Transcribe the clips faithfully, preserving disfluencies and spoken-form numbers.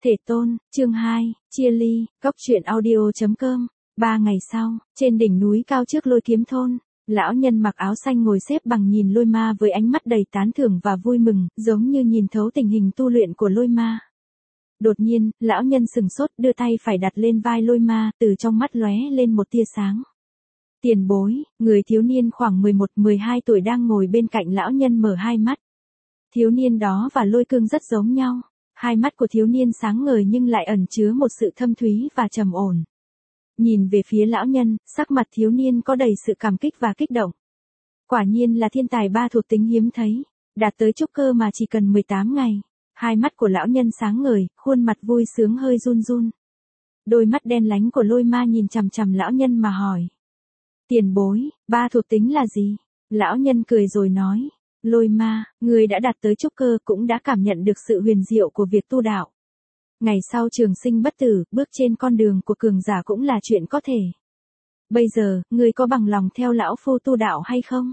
Thể tôn, chương hai, chia ly, góc truyện audio.com. Ba ngày sau, trên đỉnh núi cao trước Lôi Kiếm thôn, lão nhân mặc áo xanh ngồi xếp bằng nhìn Lôi Ma với ánh mắt đầy tán thưởng và vui mừng, giống như nhìn thấu tình hình tu luyện của Lôi Ma. Đột nhiên, lão nhân sừng sốt đưa tay phải đặt lên vai Lôi Ma, từ trong mắt lóe lên một tia sáng. Tiền bối, người thiếu niên khoảng mười một mười hai tuổi đang ngồi bên cạnh lão nhân mở hai mắt. Thiếu niên đó và Lôi Cương rất giống nhau. Hai mắt của thiếu niên sáng ngời nhưng lại ẩn chứa một sự thâm thúy và trầm ổn. Nhìn về phía lão nhân, sắc mặt thiếu niên có đầy sự cảm kích và kích động. Quả nhiên là thiên tài ba thuộc tính hiếm thấy, đạt tới trúc cơ mà chỉ cần mười tám ngày. Hai mắt của lão nhân sáng ngời, khuôn mặt vui sướng hơi run run. Đôi mắt đen lánh của Lôi Ma nhìn chằm chằm lão nhân mà hỏi. Tiền bối, ba thuộc tính là gì? Lão nhân cười rồi nói. Lôi Ma, người đã đạt tới trúc cơ cũng đã cảm nhận được sự huyền diệu của việc tu đạo. Ngày sau trường sinh bất tử, bước trên con đường của cường giả cũng là chuyện có thể. Bây giờ, người có bằng lòng theo lão phu tu đạo hay không?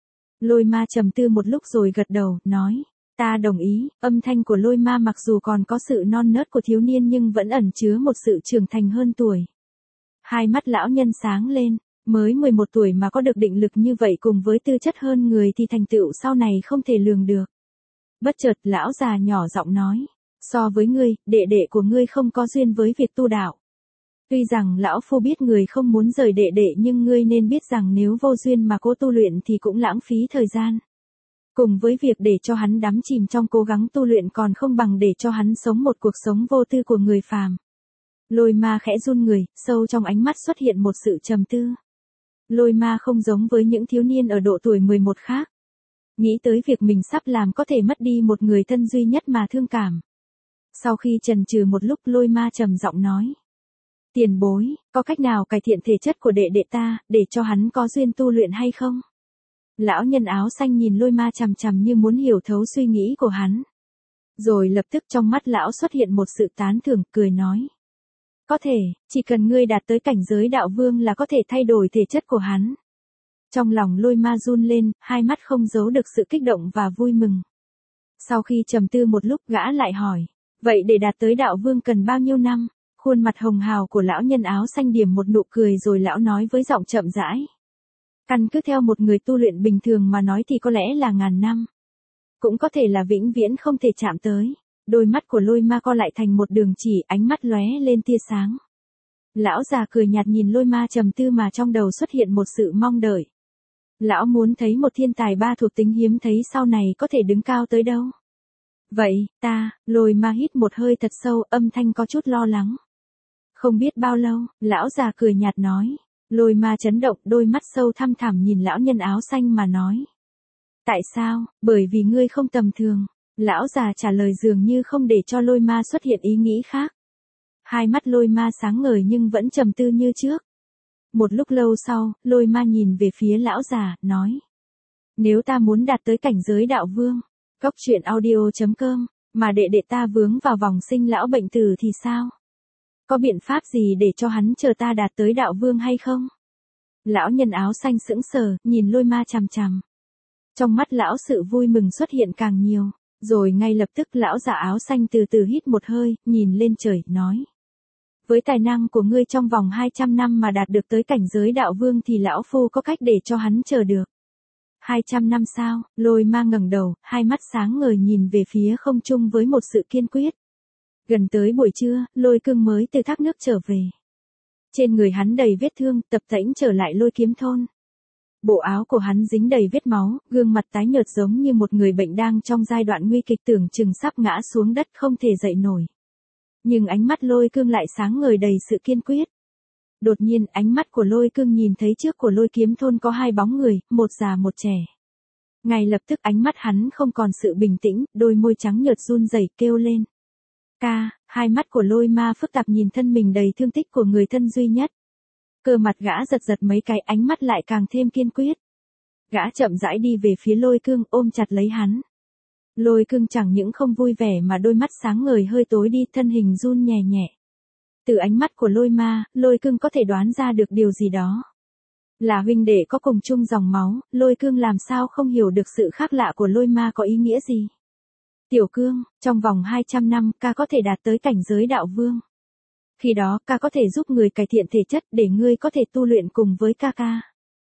Lôi Ma trầm tư một lúc rồi gật đầu, nói. Ta đồng ý. Âm thanh của Lôi Ma mặc dù còn có sự non nớt của thiếu niên nhưng vẫn ẩn chứa một sự trưởng thành hơn tuổi. Hai mắt lão nhân sáng lên. Mới mười một tuổi mà có được định lực như vậy cùng với tư chất hơn người thì thành tựu sau này không thể lường được. Bất chợt lão già nhỏ giọng nói. So với ngươi, đệ đệ của ngươi không có duyên với việc tu đạo. Tuy rằng lão phu biết người không muốn rời đệ đệ nhưng ngươi nên biết rằng nếu vô duyên mà cố tu luyện thì cũng lãng phí thời gian. Cùng với việc để cho hắn đắm chìm trong cố gắng tu luyện còn không bằng để cho hắn sống một cuộc sống vô tư của người phàm. Lôi Ma khẽ run người, sâu trong ánh mắt xuất hiện một sự trầm tư. Lôi Ma không giống với những thiếu niên ở độ tuổi mười một khác. Nghĩ tới việc mình sắp làm có thể mất đi một người thân duy nhất mà thương cảm. Sau khi chần chừ một lúc Lôi Ma trầm giọng nói. Tiền bối, có cách nào cải thiện thể chất của đệ đệ ta, để cho hắn có duyên tu luyện hay không? Lão nhân áo xanh nhìn Lôi Ma chằm chằm như muốn hiểu thấu suy nghĩ của hắn. Rồi lập tức trong mắt lão xuất hiện một sự tán thưởng, cười nói. Có thể, chỉ cần ngươi đạt tới cảnh giới đạo vương là có thể thay đổi thể chất của hắn. Trong lòng Lôi Ma run lên, hai mắt không giấu được sự kích động và vui mừng. Sau khi trầm tư một lúc gã lại hỏi, vậy để đạt tới đạo vương cần bao nhiêu năm? Khuôn mặt hồng hào của lão nhân áo xanh điểm một nụ cười rồi lão nói với giọng chậm rãi. Căn cứ theo một người tu luyện bình thường mà nói thì có lẽ là ngàn năm. Cũng có thể là vĩnh viễn không thể chạm tới. Đôi mắt của Lôi Ma co lại thành một đường chỉ, ánh mắt lóe lên tia sáng. Lão già cười nhạt nhìn Lôi Ma trầm tư mà trong đầu xuất hiện một sự mong đợi. Lão muốn thấy một thiên tài ba thuộc tính hiếm thấy sau này có thể đứng cao tới đâu. Vậy, ta, Lôi Ma hít một hơi thật sâu, âm thanh có chút lo lắng. Không biết bao lâu, lão già cười nhạt nói. Lôi Ma chấn động, đôi mắt sâu thăm thẳm nhìn lão nhân áo xanh mà nói. Tại sao? Bởi vì ngươi không tầm thường. Lão già trả lời dường như không để cho Lôi Ma xuất hiện ý nghĩ khác. Hai mắt Lôi Ma sáng ngời nhưng vẫn trầm tư như trước. Một lúc lâu sau, Lôi Ma nhìn về phía lão già, nói. Nếu ta muốn đạt tới cảnh giới đạo vương, góc truyện audio.com, mà đệ đệ ta vướng vào vòng sinh lão bệnh tử thì sao? Có biện pháp gì để cho hắn chờ ta đạt tới đạo vương hay không? Lão nhân áo xanh sững sờ, nhìn Lôi Ma chằm chằm. Trong mắt lão sự vui mừng xuất hiện càng nhiều. Rồi ngay lập tức lão già áo xanh từ từ hít một hơi, nhìn lên trời, nói. Với tài năng của ngươi trong vòng hai trăm năm mà đạt được tới cảnh giới đạo vương thì lão phu có cách để cho hắn chờ được. hai trăm năm sao? Lôi Ma ngẩng đầu, hai mắt sáng ngời nhìn về phía không trung với một sự kiên quyết. Gần tới buổi trưa, Lôi Cương mới từ thác nước trở về. Trên người hắn đầy vết thương, tập tễnh trở lại Lôi Kiếm thôn. Bộ áo của hắn dính đầy vết máu, gương mặt tái nhợt giống như một người bệnh đang trong giai đoạn nguy kịch tưởng chừng sắp ngã xuống đất không thể dậy nổi. Nhưng ánh mắt Lôi Cương lại sáng ngời đầy sự kiên quyết. Đột nhiên ánh mắt của Lôi Cương nhìn thấy trước của Lôi Kiếm thôn có hai bóng người, một già một trẻ. Ngay lập tức ánh mắt hắn không còn sự bình tĩnh, đôi môi trắng nhợt run rẩy kêu lên. Ca, hai mắt của Lôi Ma phức tạp nhìn thân mình đầy thương tích của người thân duy nhất. Cơ mặt gã giật giật mấy cái, ánh mắt lại càng thêm kiên quyết. Gã chậm rãi đi về phía Lôi Cương, ôm chặt lấy hắn. Lôi Cương chẳng những không vui vẻ mà đôi mắt sáng ngời hơi tối đi, thân hình run nhẹ nhẹ. Từ ánh mắt của Lôi Ma, Lôi Cương có thể đoán ra được điều gì đó. Là huynh đệ có cùng chung dòng máu, Lôi Cương làm sao không hiểu được sự khác lạ của Lôi Ma có ý nghĩa gì. Tiểu Cương, trong vòng hai trăm năm ca có thể đạt tới cảnh giới đạo vương. Khi đó ca có thể giúp người cải thiện thể chất để ngươi có thể tu luyện cùng với ca ca.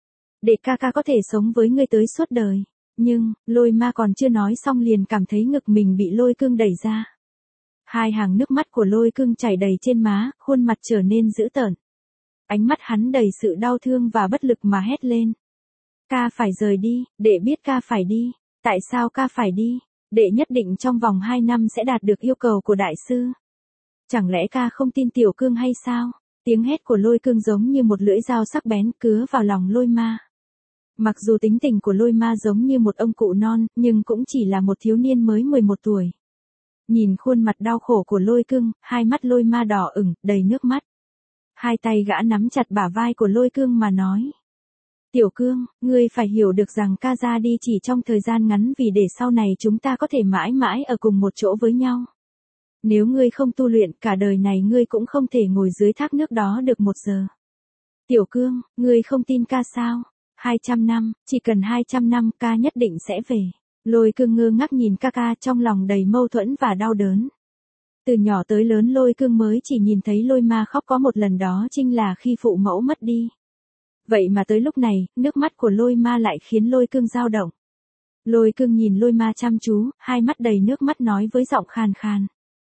Để ca ca có thể sống với ngươi tới suốt đời. Nhưng, Lôi Ma còn chưa nói xong liền cảm thấy ngực mình bị Lôi Cương đẩy ra. Hai hàng nước mắt của Lôi Cương chảy đầy trên má, khuôn mặt trở nên dữ tợn. Ánh mắt hắn đầy sự đau thương và bất lực mà hét lên. Ca phải rời đi, đệ biết ca phải đi. Tại sao ca phải đi? Đệ nhất định trong vòng hai năm sẽ đạt được yêu cầu của đại sư. Chẳng lẽ ca không tin Tiểu Cương hay sao? Tiếng hét của Lôi Cương giống như một lưỡi dao sắc bén cứa vào lòng Lôi Ma. Mặc dù tính tình của Lôi Ma giống như một ông cụ non, nhưng cũng chỉ là một thiếu niên mới mười một tuổi. Nhìn khuôn mặt đau khổ của Lôi Cương, hai mắt Lôi Ma đỏ ửng, đầy nước mắt. Hai tay gã nắm chặt bả vai của Lôi Cương mà nói. Tiểu Cương, ngươi phải hiểu được rằng ca ra đi chỉ trong thời gian ngắn vì để sau này chúng ta có thể mãi mãi ở cùng một chỗ với nhau. Nếu ngươi không tu luyện cả đời này ngươi cũng không thể ngồi dưới thác nước đó được một giờ. Tiểu Cương, ngươi không tin ca sao? Hai trăm năm, chỉ cần hai trăm năm ca nhất định sẽ về. Lôi Cương ngơ ngác nhìn ca ca trong lòng đầy mâu thuẫn và đau đớn. Từ nhỏ tới lớn Lôi Cương mới chỉ nhìn thấy Lôi Ma khóc có một lần đó chính là khi phụ mẫu mất đi. Vậy mà tới lúc này, nước mắt của Lôi Ma lại khiến Lôi Cương dao động. Lôi Cương nhìn Lôi Ma chăm chú, hai mắt đầy nước mắt nói với giọng khàn khàn.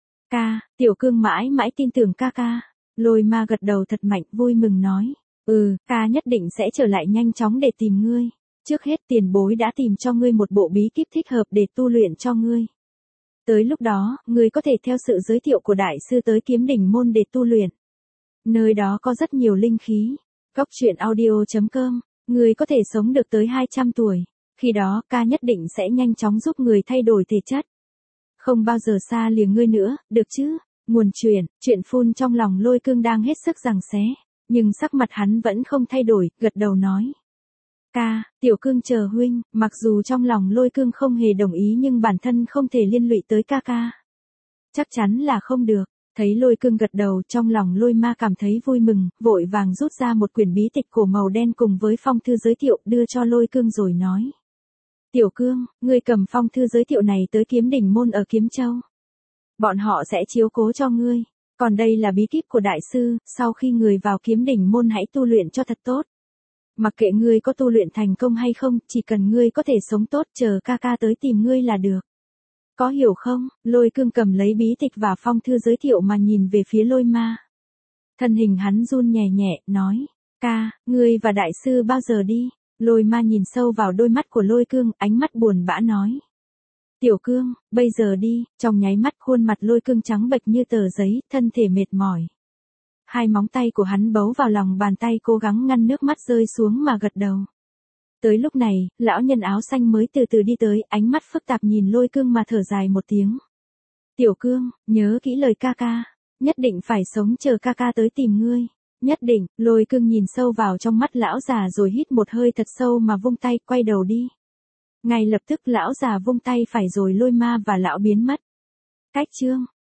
Ca, Tiểu Cương mãi mãi tin tưởng ca ca. Lôi Ma gật đầu thật mạnh vui mừng nói. Ừ, ca nhất định sẽ trở lại nhanh chóng để tìm ngươi. Trước hết tiền bối đã tìm cho ngươi một bộ bí kíp thích hợp để tu luyện cho ngươi. Tới lúc đó, ngươi có thể theo sự giới thiệu của đại sư tới Kiếm Đỉnh môn để tu luyện. Nơi đó có rất nhiều linh khí. Cốc truyện audio chấm com, ngươi có thể sống được tới hai trăm tuổi. Khi đó, ca nhất định sẽ nhanh chóng giúp người thay đổi thể chất. Không bao giờ xa lìa ngươi nữa, được chứ? Nguồn truyện, truyện phun trong lòng Lôi Cương đang hết sức giằng xé. Nhưng sắc mặt hắn vẫn không thay đổi, gật đầu nói. Ca, Tiểu Cương chờ huynh, mặc dù trong lòng Lôi Cương không hề đồng ý nhưng bản thân không thể liên lụy tới ca ca. Chắc chắn là không được. Thấy Lôi Cương gật đầu trong lòng Lôi Ma cảm thấy vui mừng, vội vàng rút ra một quyển bí tịch cổ màu đen cùng với phong thư giới thiệu đưa cho Lôi Cương rồi nói. Tiểu Cương, ngươi cầm phong thư giới thiệu này tới Kiếm Đỉnh môn ở Kiếm Châu. Bọn họ sẽ chiếu cố cho ngươi. Còn đây là bí kíp của đại sư, sau khi người vào Kiếm Đỉnh môn hãy tu luyện cho thật tốt. Mặc kệ ngươi có tu luyện thành công hay không, chỉ cần ngươi có thể sống tốt chờ ca ca tới tìm ngươi là được. Có hiểu không? Lôi Cương cầm lấy bí tịch và phong thư giới thiệu mà nhìn về phía Lôi Ma. Thân hình hắn run nhẹ nhẹ, nói. Ca, ngươi và đại sư bao giờ đi? Lôi Ma nhìn sâu vào đôi mắt của Lôi Cương, ánh mắt buồn bã nói. Tiểu Cương, bây giờ đi, trong nháy mắt khuôn mặt Lôi Cương trắng bệch như tờ giấy, thân thể mệt mỏi. Hai móng tay của hắn bấu vào lòng bàn tay cố gắng ngăn nước mắt rơi xuống mà gật đầu. Tới lúc này, lão nhân áo xanh mới từ từ đi tới, ánh mắt phức tạp nhìn Lôi Cương mà thở dài một tiếng. Tiểu Cương, nhớ kỹ lời ca ca, nhất định phải sống chờ ca ca tới tìm ngươi. Nhất định, Lôi Cương nhìn sâu vào trong mắt lão già rồi hít một hơi thật sâu mà vung tay quay đầu đi. Ngay lập tức lão già vung tay phải rồi Lôi Ma và lão biến mất. Cách chương